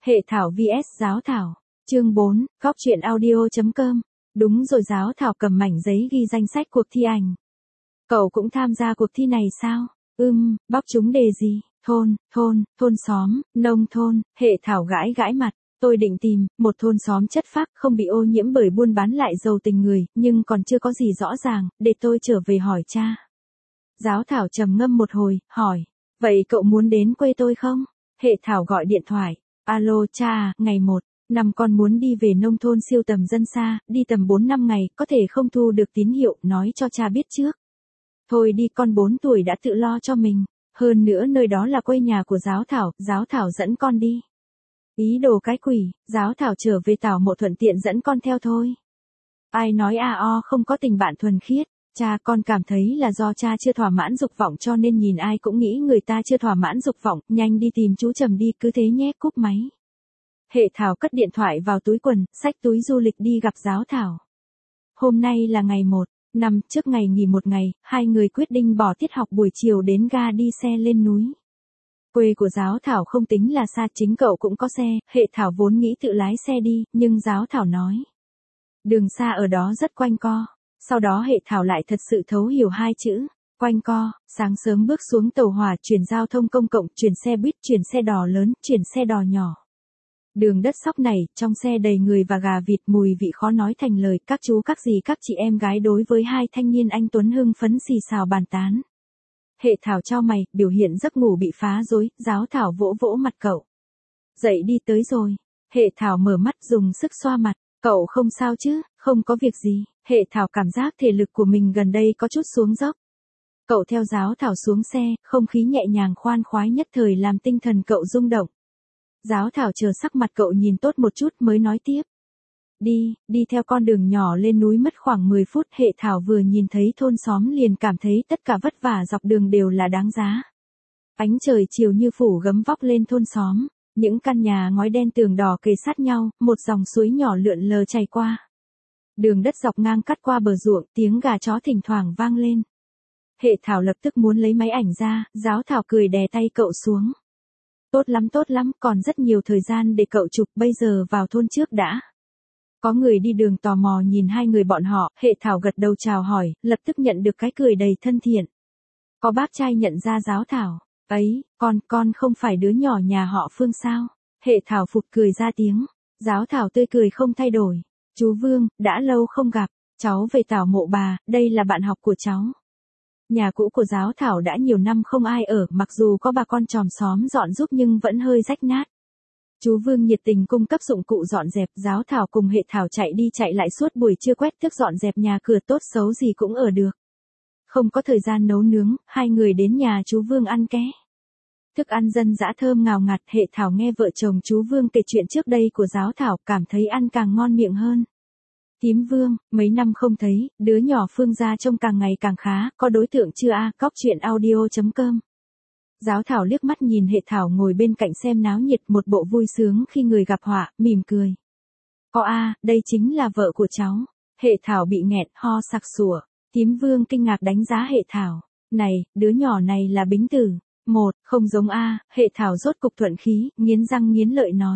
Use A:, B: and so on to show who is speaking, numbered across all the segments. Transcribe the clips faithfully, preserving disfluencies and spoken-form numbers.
A: Hệ thảo vs Giáo thảo. Chương bốn, Góc truyện audio.com. Đúng rồi, Giáo thảo cầm mảnh giấy ghi danh sách cuộc thi ảnh. Cậu cũng tham gia cuộc thi này sao? Ừm, bóc trúng đề gì? Thôn, thôn, thôn xóm, nông thôn. Hệ thảo gãi gãi mặt. Tôi định tìm một thôn xóm chất phác, không bị ô nhiễm bởi buôn bán lại giàu tình người, nhưng còn chưa có gì rõ ràng, để tôi trở về hỏi cha. Giáo thảo trầm ngâm một hồi, hỏi, vậy cậu muốn đến quê tôi không? Hệ thảo gọi điện thoại. Alo cha, ngày một, năm con muốn đi về nông thôn siêu tầm dân xa, đi tầm bốn năm ngày, có thể không thu được tín hiệu, nói cho cha biết trước. Thôi đi, con bốn tuổi đã tự lo cho mình, hơn nữa nơi đó là quê nhà của Giáo thảo, Giáo thảo dẫn con đi. Ý đồ cái quỷ, Giáo thảo trở về Tảo Mộ thuận tiện dẫn con theo thôi. Ai nói a o không có tình bạn thuần khiết, cha con cảm thấy là do cha chưa thỏa mãn dục vọng cho nên nhìn ai cũng nghĩ người ta chưa thỏa mãn dục vọng, nhanh đi tìm chú Trầm đi, cứ thế nhé, cúp máy. Hệ thảo cất điện thoại vào túi quần, xách túi du lịch đi gặp Giáo thảo. Hôm nay là ngày một, năm trước ngày nghỉ một ngày, hai người quyết định bỏ tiết học buổi chiều đến ga đi xe lên núi. Quê của Giáo thảo không tính là xa, chính cậu cũng có xe, Hệ thảo vốn nghĩ tự lái xe đi, nhưng Giáo thảo nói. Đường xa ở đó rất quanh co. Sau đó Hệ thảo lại thật sự thấu hiểu hai chữ, quanh co. Sáng sớm bước xuống tàu hỏa, chuyển giao thông công cộng, chuyển xe buýt, chuyển xe đò lớn, chuyển xe đò nhỏ. Đường đất sóc này, trong xe đầy người và gà vịt, mùi vị khó nói thành lời, các chú các dì các chị em gái đối với hai thanh niên anh tuấn hưng phấn xì xào bàn tán. Hệ thảo chau mày, biểu hiện giấc ngủ bị phá rối, Giáo thảo vỗ vỗ mặt cậu. Dậy đi, tới rồi. Hệ thảo mở mắt dùng sức xoa mặt, cậu không sao chứ? Không có việc gì. Hệ thảo cảm giác thể lực của mình gần đây có chút xuống dốc. Cậu theo Giáo thảo xuống xe, không khí nhẹ nhàng khoan khoái nhất thời làm tinh thần cậu rung động. Giáo thảo chờ sắc mặt cậu nhìn tốt một chút mới nói tiếp. Đi, đi theo con đường nhỏ lên núi mất khoảng mười phút, Hệ thảo vừa nhìn thấy thôn xóm liền cảm thấy tất cả vất vả dọc đường đều là đáng giá. Ánh trời chiều như phủ gấm vóc lên thôn xóm, những căn nhà ngói đen tường đỏ kề sát nhau, một dòng suối nhỏ lượn lờ chảy qua. Đường đất dọc ngang cắt qua bờ ruộng, tiếng gà chó thỉnh thoảng vang lên. Hệ thảo lập tức muốn lấy máy ảnh ra, Giáo thảo cười đè tay cậu xuống. Tốt lắm tốt lắm, còn rất nhiều thời gian để cậu chụp, bây giờ vào thôn trước đã. Có người đi đường tò mò nhìn hai người bọn họ, Hệ thảo gật đầu chào hỏi, lập tức nhận được cái cười đầy thân thiện. Có bác trai nhận ra Giáo thảo, ấy, con, con không phải đứa nhỏ nhà họ Phương sao? Hệ thảo phụt cười ra tiếng, Giáo thảo tươi cười không thay đổi. Chú Vương, đã lâu không gặp, cháu về Tảo Mộ bà, đây là bạn học của cháu. Nhà cũ của Giáo thảo đã nhiều năm không ai ở, mặc dù có bà con chòm xóm dọn giúp nhưng vẫn hơi rách nát. Chú Vương nhiệt tình cung cấp dụng cụ dọn dẹp, Giáo thảo cùng Hệ thảo chạy đi chạy lại suốt buổi trưa quét tước dọn dẹp nhà cửa, tốt xấu gì cũng ở được. Không có thời gian nấu nướng, hai người đến nhà chú Vương ăn ké. Thức ăn dân dã thơm ngào ngạt, Hệ thảo nghe vợ chồng chú Vương kể chuyện trước đây của Giáo thảo, cảm thấy ăn càng ngon miệng hơn. Tím Vương, mấy năm không thấy, đứa nhỏ Phương gia trông càng ngày càng khá, có đối tượng chưa a? Góc truyện audio.com. Giáo thảo liếc mắt nhìn Hệ thảo ngồi bên cạnh xem náo nhiệt, một bộ vui sướng khi người gặp họa, mỉm cười. Có a, đây chính là vợ của cháu. Hệ thảo bị nghẹn, ho sặc sủa. Tím Vương kinh ngạc đánh giá Hệ thảo. Này, đứa nhỏ này là Bính Tử. Một, không giống a, Hệ thảo rốt cục thuận khí, nghiến răng nghiến lợi nói.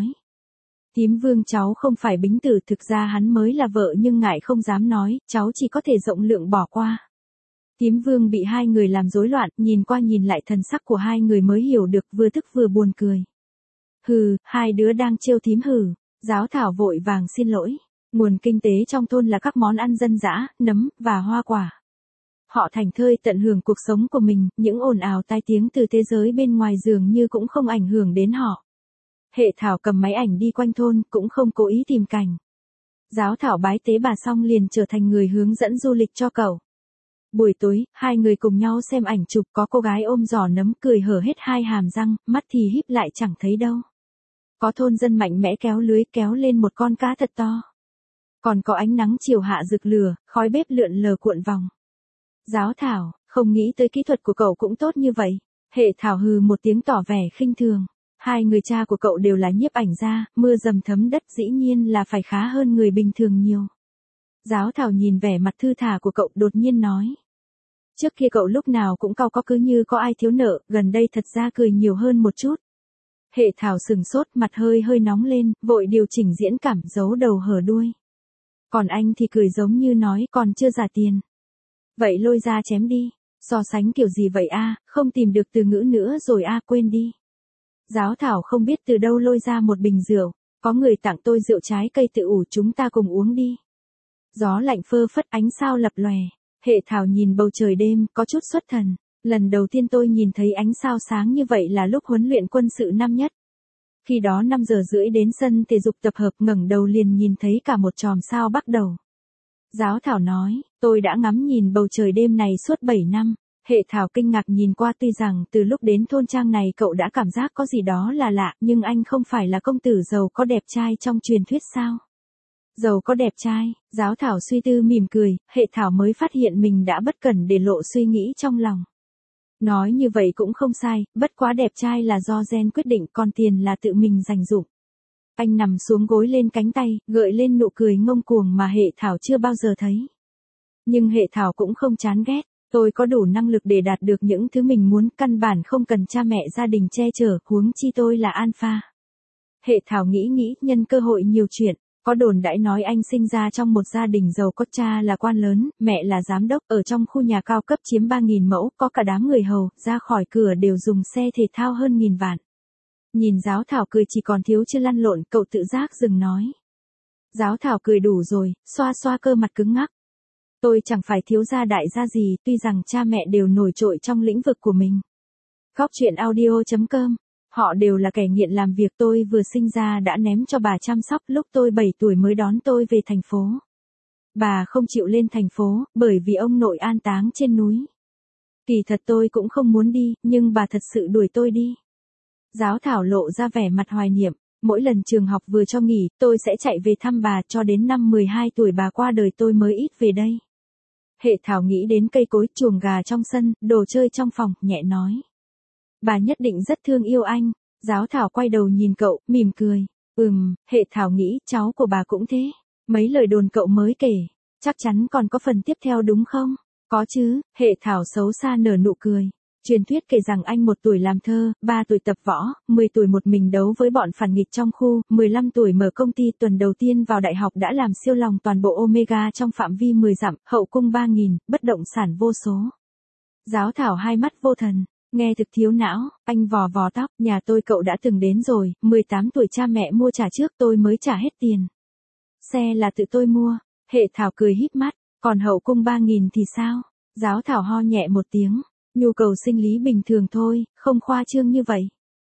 A: Tím Vương, cháu không phải Bính Tử, thực ra hắn mới là vợ nhưng ngại không dám nói, cháu chỉ có thể rộng lượng bỏ qua. Tím Vương bị hai người làm rối loạn, nhìn qua nhìn lại thần sắc của hai người mới hiểu được, vừa tức vừa buồn cười. Hừ, hai đứa đang trêu thím hừ. Giáo thảo vội vàng xin lỗi. Nguồn kinh tế trong thôn là các món ăn dân dã, nấm, và hoa quả. Họ thành thơi tận hưởng cuộc sống của mình, những ồn ào tai tiếng từ thế giới bên ngoài dường như cũng không ảnh hưởng đến họ. Hệ thảo cầm máy ảnh đi quanh thôn, cũng không cố ý tìm cảnh. Giáo thảo bái tế bà xong liền trở thành người hướng dẫn du lịch cho cậu. Buổi tối, hai người cùng nhau xem ảnh chụp, có cô gái ôm giỏ nấm cười hở hết hai hàm răng, mắt thì híp lại chẳng thấy đâu. Có thôn dân mạnh mẽ kéo lưới kéo lên một con cá thật to. Còn có ánh nắng chiều hạ rực lửa, khói bếp lượn lờ cuộn vòng. Giáo thảo, không nghĩ tới kỹ thuật của cậu cũng tốt như vậy. Hệ thảo hừ một tiếng tỏ vẻ khinh thường. Hai người cha của cậu đều là nhiếp ảnh gia, mưa dầm thấm đất dĩ nhiên là phải khá hơn người bình thường nhiều. Giáo thảo nhìn vẻ mặt thư thả của cậu đột nhiên nói. Trước kia cậu lúc nào cũng cau có cứ như có ai thiếu nợ, gần đây thật ra cười nhiều hơn một chút. Hệ thảo sừng sốt, mặt hơi hơi nóng lên, vội điều chỉnh diễn cảm, giấu đầu hở đuôi. Còn anh thì cười giống như nói, còn chưa trả tiền. Vậy lôi ra chém đi. So sánh kiểu gì vậy a, không tìm được từ ngữ nữa rồi a, quên đi. Giáo thảo không biết từ đâu lôi ra một bình rượu, có người tặng tôi rượu trái cây tự ủ, chúng ta cùng uống đi. Gió lạnh phơ phất, ánh sao lập lòe. Hệ thảo nhìn bầu trời đêm, có chút xuất thần. Lần đầu tiên tôi nhìn thấy ánh sao sáng như vậy là lúc huấn luyện quân sự năm nhất. Khi đó năm giờ rưỡi đến sân thể dục tập hợp, ngẩng đầu liền nhìn thấy cả một chòm sao bắt đầu. Giáo thảo nói, tôi đã ngắm nhìn bầu trời đêm này suốt bảy năm. Hệ thảo kinh ngạc nhìn qua, tuy rằng từ lúc đến thôn trang này cậu đã cảm giác có gì đó là lạ, nhưng anh không phải là công tử giàu có đẹp trai trong truyền thuyết sao? Giàu có đẹp trai, giáo thảo suy tư mỉm cười, hệ thảo mới phát hiện mình đã bất cẩn để lộ suy nghĩ trong lòng. Nói như vậy cũng không sai, bất quá đẹp trai là do gen quyết định, còn tiền là tự mình dành dụm. Anh nằm xuống gối lên cánh tay, gợi lên nụ cười ngông cuồng mà hệ thảo chưa bao giờ thấy. Nhưng hệ thảo cũng không chán ghét, tôi có đủ năng lực để đạt được những thứ mình muốn, căn bản không cần cha mẹ gia đình che chở, huống chi tôi là alpha. Hệ thảo nghĩ nghĩ, nhân cơ hội nhiều chuyện. Có đồn đãi nói anh sinh ra trong một gia đình giàu có, cha là quan lớn, mẹ là giám đốc, ở trong khu nhà cao cấp chiếm ba nghìn mẫu, có cả đám người hầu, ra khỏi cửa đều dùng xe thể thao hơn nghìn vạn. Nhìn giáo thảo cười chỉ còn thiếu chưa lăn lộn, cậu tự giác dừng nói. Giáo thảo cười đủ rồi, xoa xoa cơ mặt cứng ngắc. Tôi chẳng phải thiếu gia đại gia gì, tuy rằng cha mẹ đều nổi trội trong lĩnh vực của mình. Góc truyện audio chấm com. Họ đều là kẻ nghiện làm việc, tôi vừa sinh ra đã ném cho bà chăm sóc, lúc tôi bảy tuổi mới đón tôi về thành phố. Bà không chịu lên thành phố, bởi vì ông nội an táng trên núi. Kỳ thật tôi cũng không muốn đi, nhưng bà thật sự đuổi tôi đi. Giáo thảo lộ ra vẻ mặt hoài niệm, mỗi lần trường học vừa cho nghỉ, tôi sẽ chạy về thăm bà, cho đến năm mười hai tuổi bà qua đời tôi mới ít về đây. Hệ thảo nghĩ đến cây cối, chuồng gà trong sân, đồ chơi trong phòng, nhẹ nói. Bà nhất định rất thương yêu anh. Giáo thảo quay đầu nhìn cậu, mỉm cười. Ừm, hệ thảo nghĩ cháu của bà cũng thế. Mấy lời đồn cậu mới kể, chắc chắn còn có phần tiếp theo đúng không? Có chứ, hệ thảo xấu xa nở nụ cười. Truyền thuyết kể rằng anh một tuổi làm thơ, ba tuổi tập võ, mười tuổi một mình đấu với bọn phản nghịch trong khu, mười lăm tuổi mở công ty, tuần đầu tiên vào đại học đã làm siêu lòng toàn bộ Omega trong phạm vi mười dặm, hậu cung ba nghìn, bất động sản vô số. Giáo thảo hai mắt vô thần. Nghe thực thiếu não, anh vò vò tóc, nhà tôi cậu đã từng đến rồi, mười tám tuổi cha mẹ mua trả trước, tôi mới trả hết tiền. Xe là tự tôi mua. Hệ thảo cười híp mắt, còn hậu cung ba nghìn thì sao? Giáo thảo ho nhẹ một tiếng, nhu cầu sinh lý bình thường thôi, không khoa trương như vậy.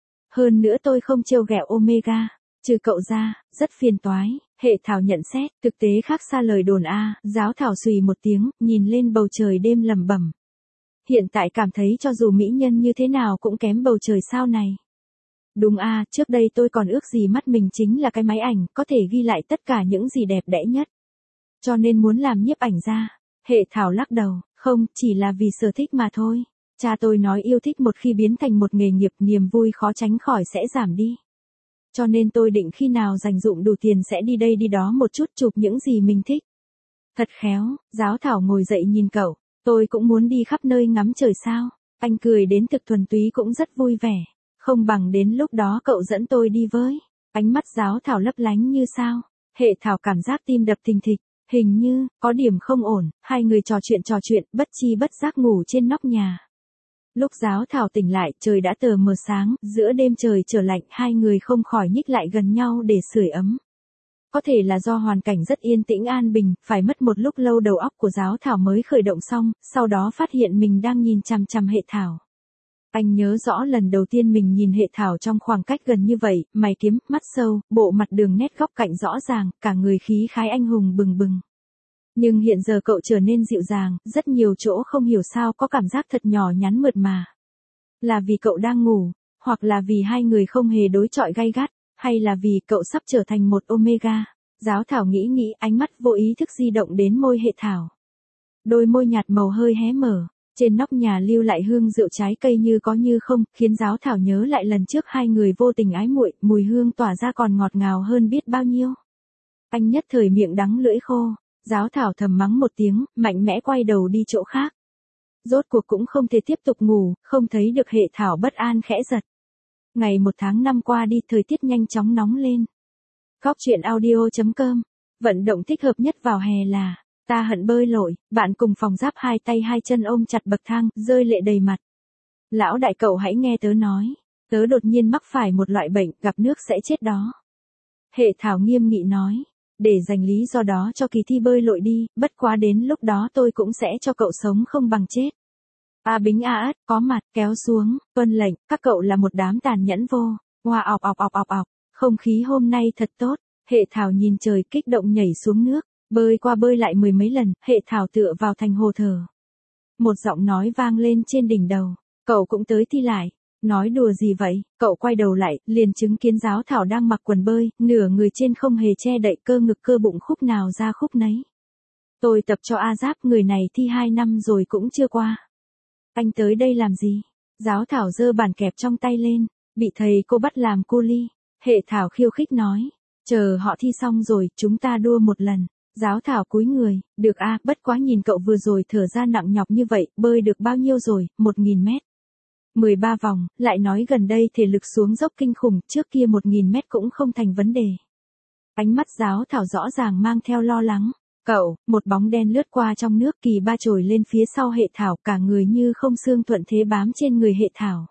A: Hơn nữa tôi không trêu ghẹo Omega, trừ cậu ra, rất phiền toái. Hệ thảo nhận xét, thực tế khác xa lời đồn a. Giáo thảo xùy một tiếng, nhìn lên bầu trời đêm lẩm bẩm. Hiện tại cảm thấy cho dù mỹ nhân như thế nào cũng kém bầu trời sao này. Đúng a, trước đây tôi còn ước gì mắt mình chính là cái máy ảnh, có thể ghi lại tất cả những gì đẹp đẽ nhất. Cho nên muốn làm nhiếp ảnh gia. Hệ thảo lắc đầu, không, chỉ là vì sở thích mà thôi. Cha tôi nói yêu thích một khi biến thành một nghề nghiệp, niềm vui khó tránh khỏi sẽ giảm đi. Cho nên tôi định khi nào dành dụm đủ tiền sẽ đi đây đi đó một chút, chụp những gì mình thích. Thật khéo. Giáo thảo ngồi dậy nhìn cậu. Tôi cũng muốn đi khắp nơi ngắm trời sao. Anh cười đến thực thuần túy, cũng rất vui vẻ. Không bằng đến lúc đó cậu dẫn tôi đi với. Ánh mắt giáo thảo lấp lánh như sao. Hệ thảo cảm giác tim đập thình thịch. Hình như, có điểm không ổn. Hai người trò chuyện trò chuyện, bất chi bất giác ngủ trên nóc nhà. Lúc giáo thảo tỉnh lại, trời đã tờ mờ sáng, giữa đêm trời trở lạnh, hai người không khỏi nhích lại gần nhau để sưởi ấm. Có thể là do hoàn cảnh rất yên tĩnh an bình, phải mất một lúc lâu đầu óc của giáo thảo mới khởi động xong, sau đó phát hiện mình đang nhìn chằm chằm hệ thảo. Anh nhớ rõ lần đầu tiên mình nhìn hệ thảo trong khoảng cách gần như vậy, mày kiếm, mắt sâu, bộ mặt đường nét góc cạnh rõ ràng, cả người khí khái anh hùng bừng bừng. Nhưng hiện giờ cậu trở nên dịu dàng, rất nhiều chỗ không hiểu sao có cảm giác thật nhỏ nhắn mượt mà. Là vì cậu đang ngủ, hoặc là vì hai người không hề đối chọi gay gắt, hay là vì cậu sắp trở thành một Omega. Giáo thảo nghĩ nghĩ, ánh mắt vô ý thức di động đến môi hệ thảo. Đôi môi nhạt màu hơi hé mở, trên nóc nhà lưu lại hương rượu trái cây như có như không, khiến giáo thảo nhớ lại lần trước hai người vô tình ái muội, mùi hương tỏa ra còn ngọt ngào hơn biết bao nhiêu. Anh nhất thời miệng đắng lưỡi khô. Giáo thảo thầm mắng một tiếng, mạnh mẽ quay đầu đi chỗ khác. Rốt cuộc cũng không thể tiếp tục ngủ, không thấy được hệ thảo bất an khẽ giật. Ngày một tháng năm qua đi, thời tiết nhanh chóng nóng lên. Góc truyện audio.com. Vận động thích hợp nhất vào hè là ta hận bơi lội. Bạn cùng phòng giáp hai tay hai chân ôm chặt bậc thang, rơi lệ đầy mặt. Lão đại, cậu hãy nghe tớ nói. Tớ đột nhiên mắc phải một loại bệnh, gặp nước sẽ chết đó. Hệ Thảo nghiêm nghị nói. Để dành lý do đó cho kỳ thi bơi lội đi, bất quá đến lúc đó tôi cũng sẽ cho cậu sống không bằng chết. A Bính A Ất có mặt, kéo xuống, tuân lệnh, các cậu là một đám tàn nhẫn vô. Hoa ọc ọc ọc ọc ọc, không khí hôm nay thật tốt. Hệ Thảo nhìn trời kích động nhảy xuống nước, bơi qua bơi lại mười mấy lần, Hệ Thảo tựa vào thành hồ thở. Một giọng nói vang lên trên đỉnh đầu, cậu cũng tới thi lại. Nói đùa gì vậy, cậu quay đầu lại, liền chứng kiến Giáo Thảo đang mặc quần bơi, nửa người trên không hề che đậy, cơ ngực cơ bụng khúc nào ra khúc nấy. Tôi tập cho A Giáp, người này thi hai năm rồi cũng chưa qua. Anh tới đây làm gì? Giáo Thảo giơ bàn kẹp trong tay lên, bị thầy cô bắt làm cu li. Hệ Thảo khiêu khích nói, chờ họ thi xong rồi, chúng ta đua một lần. Giáo Thảo cúi người, được a, bất quá nhìn cậu vừa rồi thở ra nặng nhọc như vậy, bơi được bao nhiêu rồi, một nghìn mét. mười ba vòng, lại nói gần đây thể lực xuống dốc kinh khủng, trước kia một nghìn mét cũng không thành vấn đề. Ánh mắt Giáo Thảo rõ ràng mang theo lo lắng. Cậu, một bóng đen lướt qua trong nước, kỳ ba trồi lên phía sau Hệ Thảo, cả người như không xương thuận thế bám trên người Hệ Thảo.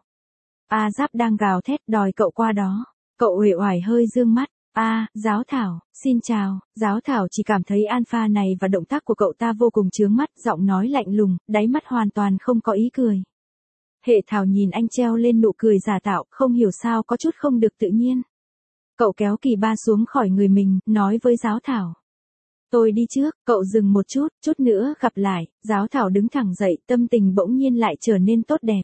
A: A Giáp đang gào thét đòi cậu qua đó. Cậu uể oải hơi dương mắt. A, Giáo Thảo, xin chào. Giáo Thảo chỉ cảm thấy Alpha này và động tác của cậu ta vô cùng chướng mắt, giọng nói lạnh lùng, đáy mắt hoàn toàn không có ý cười. Hệ Thảo nhìn anh treo lên nụ cười giả tạo, không hiểu sao có chút không được tự nhiên. Cậu kéo kỳ ba xuống khỏi người mình, nói với Giáo Thảo. Tôi đi trước, cậu dừng một chút, chút nữa gặp lại. Giáo Thảo đứng thẳng dậy, tâm tình bỗng nhiên lại trở nên tốt đẹp.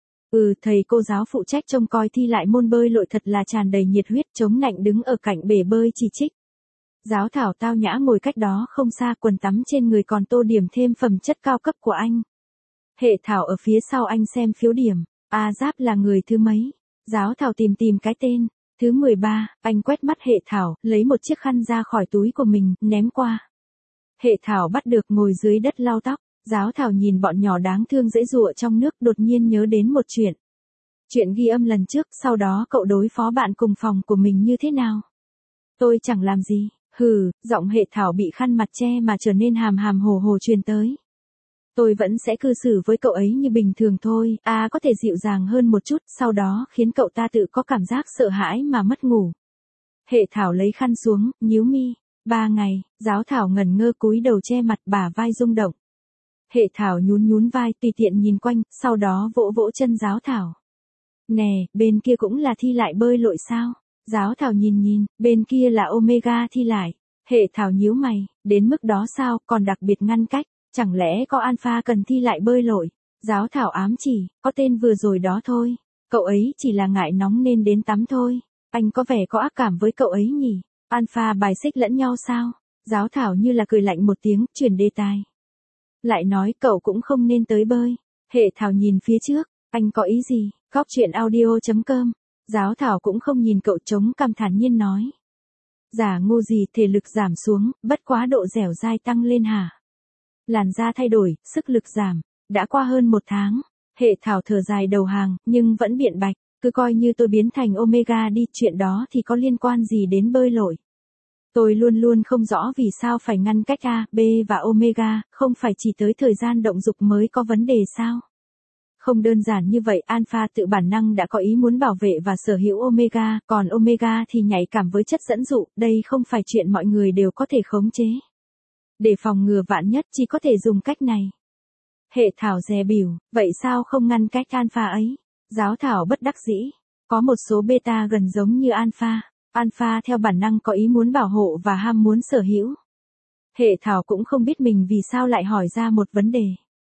A: Ừ, thầy cô giáo phụ trách trông coi thi lại môn bơi lội thật là tràn đầy nhiệt huyết, chống nạnh đứng ở cạnh bể bơi chỉ trích. Giáo Thảo tao nhã ngồi cách đó không xa, quần tắm trên người còn tô điểm thêm phẩm chất cao cấp của anh. Hệ Thảo ở phía sau anh xem phiếu điểm. A Giáp là người thứ mấy? Giáo Thảo tìm tìm cái tên. Thứ mười ba, anh quét mắt Hệ Thảo, lấy một chiếc khăn ra khỏi túi của mình, ném qua. Hệ Thảo bắt được, ngồi dưới đất lau tóc. Giáo Thảo nhìn bọn nhỏ đáng thương dễ dụa trong nước, đột nhiên nhớ đến một chuyện. Chuyện ghi âm lần trước, sau đó cậu đối phó bạn cùng phòng của mình như thế nào? Tôi chẳng làm gì. Hừ, giọng Hệ Thảo bị khăn mặt che mà trở nên hàm hàm hồ hồ truyền tới. Tôi vẫn sẽ cư xử với cậu ấy như bình thường thôi, à có thể dịu dàng hơn một chút, sau đó khiến cậu ta tự có cảm giác sợ hãi mà mất ngủ. Hệ Thảo lấy khăn xuống, nhíu mi. Ba ngày, Giáo Thảo ngẩn ngơ cúi đầu che mặt, bả vai rung động. Hệ Thảo nhún nhún vai, tùy tiện nhìn quanh, sau đó vỗ vỗ chân Giáo Thảo. Nè, bên kia cũng là thi lại bơi lội sao? Giáo Thảo nhìn nhìn, bên kia là Omega thi lại. Hệ Thảo nhíu mày, đến mức đó sao, còn đặc biệt ngăn cách. Chẳng lẽ có Alpha cần thi lại bơi lội? Giáo Thảo ám chỉ, có tên vừa rồi đó thôi. Cậu ấy chỉ là ngại nóng nên đến tắm thôi. Anh có vẻ có ác cảm với cậu ấy nhỉ? Alpha bài xích lẫn nhau sao? Giáo Thảo như là cười lạnh một tiếng, chuyển đề tài. Lại nói cậu cũng không nên tới bơi. Hệ Thảo nhìn phía trước, anh có ý gì? Góc truyện audio.com. Giáo Thảo cũng không nhìn cậu, chống cằm thản nhiên nói. Giả ngu gì, thể lực giảm xuống, bất quá độ dẻo dai tăng lên hả? Làn da thay đổi, sức lực giảm. Đã qua hơn một tháng. Hệ Thảo thở dài đầu hàng, nhưng vẫn biện bạch. Cứ coi như tôi biến thành Omega đi, chuyện đó thì có liên quan gì đến bơi lội. Tôi luôn luôn không rõ vì sao phải ngăn cách A, B và Omega, không phải chỉ tới thời gian động dục mới có vấn đề sao? Không đơn giản như vậy, Alpha tự bản năng đã có ý muốn bảo vệ và sở hữu Omega, còn Omega thì nhạy cảm với chất dẫn dụ, đây không phải chuyện mọi người đều có thể khống chế. Để phòng ngừa vạn nhất chỉ có thể dùng cách này. Hệ Thảo dè bỉu, vậy sao không ngăn cách Alpha ấy? Giáo Thảo bất đắc dĩ, có một số beta gần giống như Alpha. Alpha theo bản năng có ý muốn bảo hộ và ham muốn sở hữu. Hệ Thảo cũng không biết mình vì sao lại hỏi ra một vấn đề.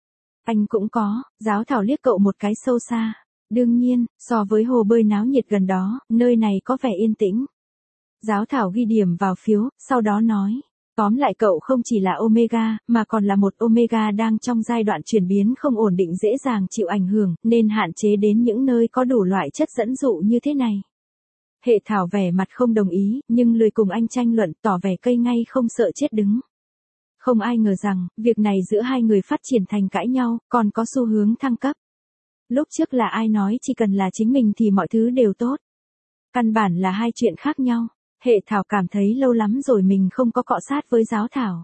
A: Anh cũng có. Giáo Thảo liếc cậu một cái sâu xa. Đương nhiên, so với hồ bơi náo nhiệt gần đó, nơi này có vẻ yên tĩnh. Giáo Thảo ghi điểm vào phiếu, sau đó nói. Tóm lại cậu không chỉ là Omega, mà còn là một Omega đang trong giai đoạn chuyển biến không ổn định, dễ dàng chịu ảnh hưởng, nên hạn chế đến những nơi có đủ loại chất dẫn dụ như thế này. Hệ Thảo vẻ mặt không đồng ý, nhưng lười cùng anh tranh luận, tỏ vẻ cây ngay không sợ chết đứng. Không ai ngờ rằng, việc này giữa hai người phát triển thành cãi nhau, còn có xu hướng thăng cấp. Lúc trước là ai nói chỉ cần là chính mình thì mọi thứ đều tốt. Căn bản là hai chuyện khác nhau. Hệ Thảo cảm thấy lâu lắm rồi mình không có cọ sát với Giáo Thảo.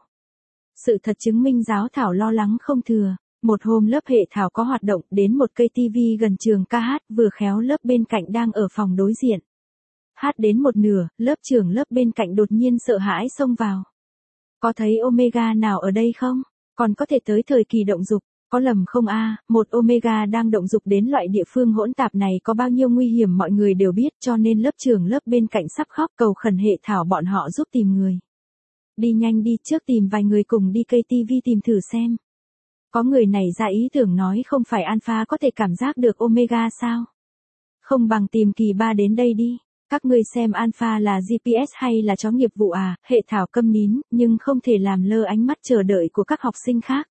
A: Sự thật chứng minh Giáo Thảo lo lắng không thừa. Một hôm lớp Hệ Thảo có hoạt động đến một cây tivi gần trường ca hát, vừa khéo lớp bên cạnh đang ở phòng đối diện. Hát đến một nửa, lớp trưởng lớp bên cạnh đột nhiên sợ hãi xông vào. Có thấy Omega nào ở đây không? Còn có thể tới thời kỳ động dục, có lầm không a? Một Omega đang động dục đến loại địa phương hỗn tạp này có bao nhiêu nguy hiểm mọi người đều biết, cho nên lớp trưởng lớp bên cạnh sắp khóc cầu khẩn Hệ Thảo bọn họ giúp tìm người. Đi nhanh đi, trước tìm vài người cùng đi cây tivi tìm thử xem. Có người này ra ý tưởng nói không phải Alpha có thể cảm giác được Omega sao? Không bằng tìm kỳ ba đến đây đi. Các ngươi xem Alpha là giê pê ét hay là chó nghiệp vụ à? Hệ Thảo câm nín, nhưng không thể làm lơ ánh mắt chờ đợi của các học sinh khác.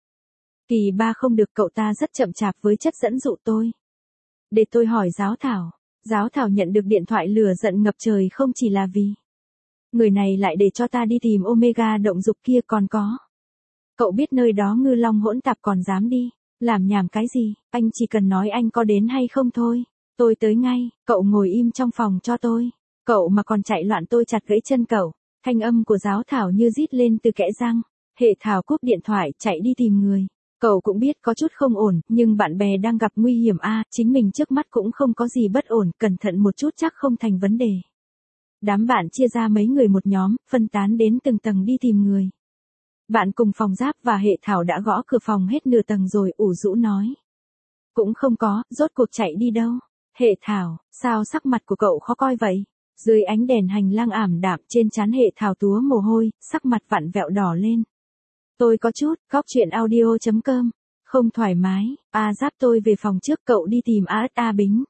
A: Kỳ ba không được, cậu ta rất chậm chạp với chất dẫn dụ tôi. Để tôi hỏi Giáo Thảo. Giáo Thảo nhận được điện thoại lửa giận ngập trời, không chỉ là vì người này lại để cho ta đi tìm Omega động dục kia còn có. Cậu biết nơi đó ngư long hỗn tạp còn dám đi, làm nhảm cái gì, anh chỉ cần nói anh có đến hay không thôi. Tôi tới ngay, cậu ngồi im trong phòng cho tôi. Cậu mà còn chạy loạn tôi chặt gãy chân cậu. Thanh âm của Giáo Thảo như rít lên từ kẽ răng. Hệ Thảo cúp điện thoại chạy đi tìm người. Cậu cũng biết có chút không ổn, nhưng bạn bè đang gặp nguy hiểm a, à, chính mình trước mắt cũng không có gì bất ổn, cẩn thận một chút chắc không thành vấn đề. Đám bạn chia ra mấy người một nhóm, phân tán đến từng tầng đi tìm người. Bạn cùng phòng Giáp và Hệ Thảo đã gõ cửa phòng hết nửa tầng rồi, ủ rũ nói. Cũng không có, rốt cuộc chạy đi đâu. Hệ Thảo, sao sắc mặt của cậu khó coi vậy? Dưới ánh đèn hành lang ảm đạm, trên trán Hệ Thảo túa mồ hôi, sắc mặt vặn vẹo đỏ lên. Tôi có chút, góc chuyện audio chấm com. Không thoải mái, A Giáp tôi về phòng trước, cậu đi tìm A ất A Bính.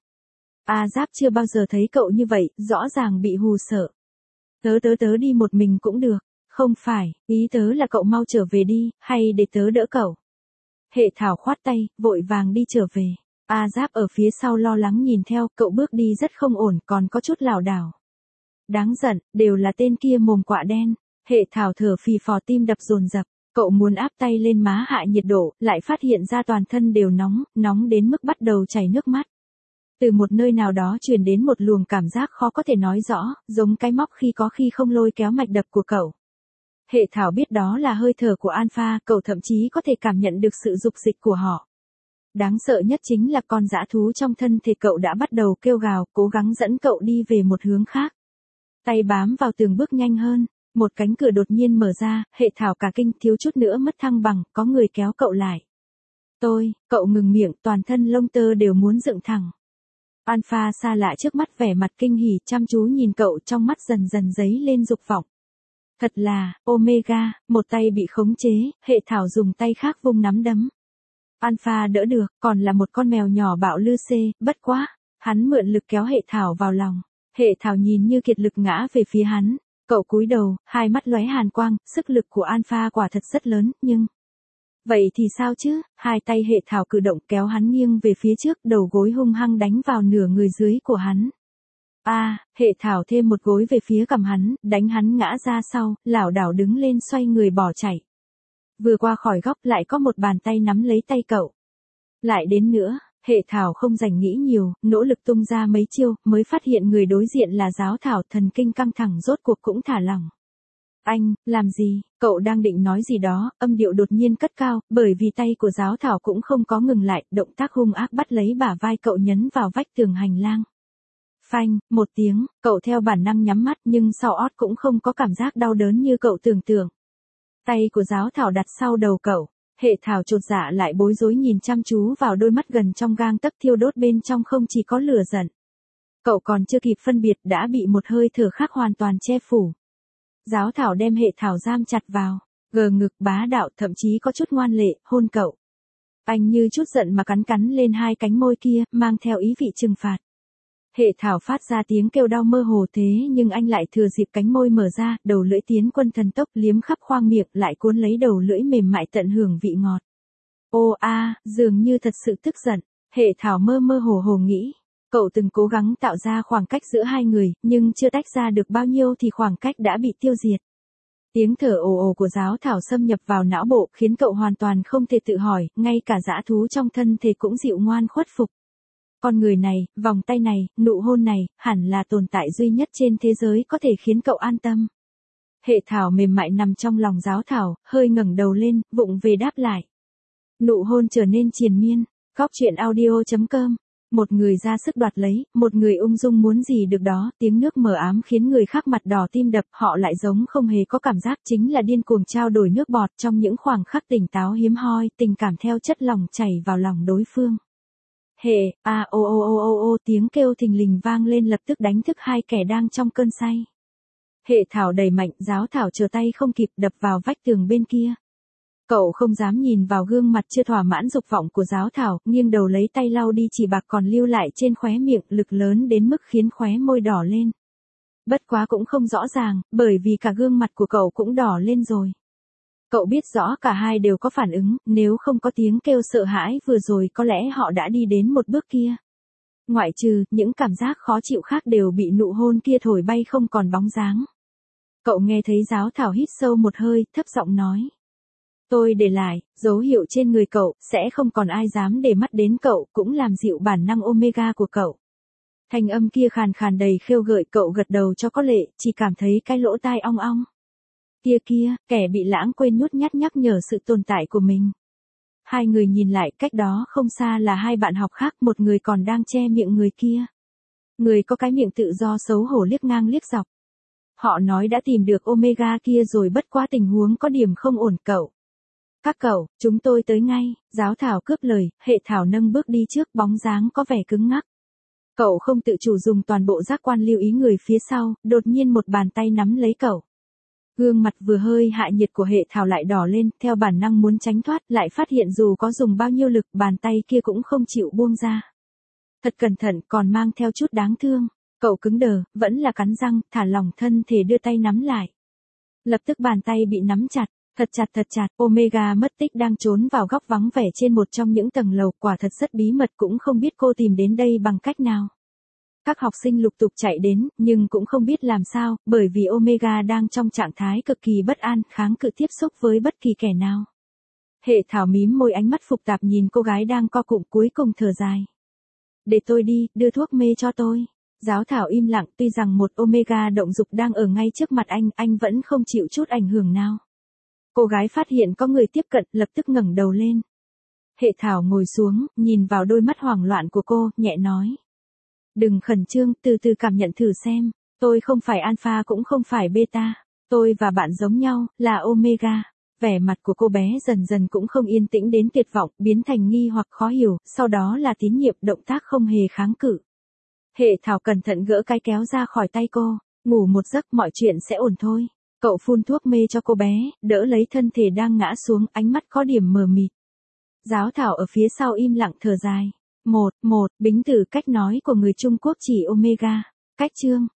A: A Giáp chưa bao giờ thấy cậu như vậy, rõ ràng bị hù sợ. Tớ tớ tớ đi một mình cũng được. Không phải, ý tớ là cậu mau trở về đi, hay để tớ đỡ cậu. Hệ Thảo khoát tay, vội vàng đi trở về. A Giáp ở phía sau lo lắng nhìn theo, cậu bước đi rất không ổn, còn có chút lảo đảo. Đáng giận, đều là tên kia mồm quạ đen. Hệ Thảo thở phì phò, tim đập dồn dập. Cậu muốn áp tay lên má hạ nhiệt độ, lại phát hiện ra toàn thân đều nóng, nóng đến mức bắt đầu chảy nước mắt. Từ một nơi nào đó truyền đến một luồng cảm giác khó có thể nói rõ, giống cái móc khi có khi không lôi kéo mạch đập của cậu. Hệ Thảo biết đó là hơi thở của Alpha, cậu thậm chí có thể cảm nhận được sự dục dịch của họ. Đáng sợ nhất chính là con dã thú trong thân thể cậu đã bắt đầu kêu gào, cố gắng dẫn cậu đi về một hướng khác. Tay bám vào tường bước nhanh hơn, một cánh cửa đột nhiên mở ra, Hệ Thảo cả kinh, thiếu chút nữa mất thăng bằng, có người kéo cậu lại. Tôi, cậu ngừng miệng, toàn thân lông tơ đều muốn dựng thẳng. Alpha xa lạ trước mắt vẻ mặt kinh hỉ, chăm chú nhìn cậu, trong mắt dần dần dấy lên dục vọng. Thật là, Omega, một tay bị khống chế, Hệ Thảo dùng tay khác vung nắm đấm. Alpha đỡ được, còn là một con mèo nhỏ bạo lư xê, bất quá. Hắn mượn lực kéo Hệ Thảo vào lòng. Hệ Thảo nhìn như kiệt lực ngã về phía hắn. Cậu cúi đầu, hai mắt lóe hàn quang, sức lực của Alpha quả thật rất lớn, nhưng... Vậy thì sao chứ, hai tay Hệ Thảo cử động kéo hắn nghiêng về phía trước, đầu gối hung hăng đánh vào nửa người dưới của hắn. A, à, Hệ Thảo thêm một gối về phía cằm hắn, đánh hắn ngã ra sau, lảo đảo đứng lên xoay người bỏ chạy. Vừa qua khỏi góc lại có một bàn tay nắm lấy tay cậu. Lại đến nữa, Hệ Thảo không dành nghĩ nhiều, nỗ lực tung ra mấy chiêu, mới phát hiện người đối diện là Giáo Thảo, thần kinh căng thẳng rốt cuộc cũng thả lỏng. Anh, làm gì, cậu đang định nói gì đó, âm điệu đột nhiên cất cao, bởi vì tay của Giáo Thảo cũng không có ngừng lại, động tác hung ác bắt lấy bả vai cậu nhấn vào vách tường hành lang. Phanh, một tiếng, cậu theo bản năng nhắm mắt nhưng sau ót cũng không có cảm giác đau đớn như cậu tưởng tượng. Tay của Giáo Thảo đặt sau đầu cậu. Hệ Thảo chột dạ lại bối rối nhìn chăm chú vào đôi mắt gần trong gang tấc thiêu đốt, bên trong không chỉ có lửa giận. Cậu còn chưa kịp phân biệt đã bị một hơi thở khác hoàn toàn che phủ. Giáo Thảo đem Hệ Thảo giam chặt vào, gờ ngực bá đạo, thậm chí có chút ngoan lệ, hôn cậu. Anh như chút giận mà cắn cắn lên hai cánh môi kia, mang theo ý vị trừng phạt. Hệ Thảo phát ra tiếng kêu đau mơ hồ, thế nhưng anh lại thừa dịp cánh môi mở ra, đầu lưỡi tiến quân thần tốc liếm khắp khoang miệng, lại cuốn lấy đầu lưỡi mềm mại tận hưởng vị ngọt. Ô a, à, dường như thật sự tức giận. Hệ Thảo mơ mơ hồ hồ nghĩ, cậu từng cố gắng tạo ra khoảng cách giữa hai người, nhưng chưa tách ra được bao nhiêu thì khoảng cách đã bị tiêu diệt. Tiếng thở ồ ồ của Giáo Thảo xâm nhập vào não bộ, khiến cậu hoàn toàn không thể tự hỏi, ngay cả dã thú trong thân thể cũng dịu ngoan khuất phục. Con người này, vòng tay này, nụ hôn này, hẳn là tồn tại duy nhất trên thế giới có thể khiến cậu an tâm. Hệ thảo mềm mại nằm trong lòng giáo thảo, hơi ngẩng đầu lên, vụng về đáp lại. Nụ hôn trở nên triền miên. Góc truyện audio chấm com. Một người ra sức đoạt lấy, một người ung dung muốn gì được đó, tiếng nước mờ ám khiến người khác mặt đỏ tim đập, họ lại giống không hề có cảm giác, chính là điên cuồng trao đổi nước bọt trong những khoảng khắc tỉnh táo hiếm hoi, tình cảm theo chất lòng chảy vào lòng đối phương. Hệ, a ô ô ô ô ô tiếng kêu thình lình vang lên lập tức đánh thức hai kẻ đang trong cơn say. Hệ thảo đẩy mạnh, giáo thảo chờ tay không kịp đập vào vách tường bên kia. Cậu không dám nhìn vào gương mặt chưa thỏa mãn dục vọng của giáo thảo, nghiêng đầu lấy tay lau đi chỉ bạc còn lưu lại trên khóe miệng, lực lớn đến mức khiến khóe môi đỏ lên. Bất quá cũng không rõ ràng, bởi vì cả gương mặt của cậu cũng đỏ lên rồi. Cậu biết rõ cả hai đều có phản ứng, nếu không có tiếng kêu sợ hãi vừa rồi có lẽ họ đã đi đến một bước kia. Ngoại trừ, những cảm giác khó chịu khác đều bị nụ hôn kia thổi bay không còn bóng dáng. Cậu nghe thấy giáo thảo hít sâu một hơi, thấp giọng nói. Tôi để lại, dấu hiệu trên người cậu, sẽ không còn ai dám để mắt đến cậu, cũng làm dịu bản năng omega của cậu. Thanh âm kia khàn khàn đầy khêu gợi, cậu gật đầu cho có lệ, chỉ cảm thấy cái lỗ tai ong ong. Kia kia, kẻ bị lãng quên nhút nhát nhắc nhở sự tồn tại của mình. Hai người nhìn lại, cách đó không xa là hai bạn học khác, một người còn đang che miệng người kia. Người có cái miệng tự do xấu hổ liếc ngang liếc dọc. Họ nói đã tìm được omega kia rồi, bất quá tình huống có điểm không ổn cậu. Các cậu, chúng tôi tới ngay, giáo thảo cướp lời, hệ thảo nâng bước đi trước, bóng dáng có vẻ cứng ngắc. Cậu không tự chủ dùng toàn bộ giác quan lưu ý người phía sau, đột nhiên một bàn tay nắm lấy cậu. Gương mặt vừa hơi hạ nhiệt của hệ thảo lại đỏ lên, theo bản năng muốn tránh thoát, lại phát hiện dù có dùng bao nhiêu lực, bàn tay kia cũng không chịu buông ra. Thật cẩn thận, còn mang theo chút đáng thương. Cậu cứng đờ, vẫn là cắn răng, thả lỏng thân thể đưa tay nắm lại. Lập tức bàn tay bị nắm chặt. Thật chặt thật chặt, omega mất tích đang trốn vào góc vắng vẻ trên một trong những tầng lầu, quả thật rất bí mật, cũng không biết cô tìm đến đây bằng cách nào. Các học sinh lục tục chạy đến, nhưng cũng không biết làm sao, bởi vì omega đang trong trạng thái cực kỳ bất an, kháng cự tiếp xúc với bất kỳ kẻ nào. Hệ thảo mím môi, ánh mắt phức tạp nhìn cô gái đang co cụm, cuối cùng thở dài. Để tôi đi, đưa thuốc mê cho tôi. Giáo thảo im lặng, tuy rằng một omega động dục đang ở ngay trước mặt anh, anh vẫn không chịu chút ảnh hưởng nào. Cô gái phát hiện có người tiếp cận, lập tức ngẩng đầu lên. Hệ thảo ngồi xuống, nhìn vào đôi mắt hoảng loạn của cô, nhẹ nói. Đừng khẩn trương, từ từ cảm nhận thử xem. Tôi không phải alpha cũng không phải beta. Tôi và bạn giống nhau, là omega. Vẻ mặt của cô bé dần dần cũng không yên tĩnh đến tuyệt vọng, biến thành nghi hoặc khó hiểu, sau đó là tín nhiệm, động tác không hề kháng cự. Hệ thảo cẩn thận gỡ cái kéo ra khỏi tay cô. Ngủ một giấc, mọi chuyện sẽ ổn thôi. Cậu phun thuốc mê cho cô bé, đỡ lấy thân thể đang ngã xuống, ánh mắt có điểm mờ mịt. Giáo thảo ở phía sau im lặng thở dài. Một, một, bính từ cách nói của người Trung Quốc chỉ omega. Cách chương.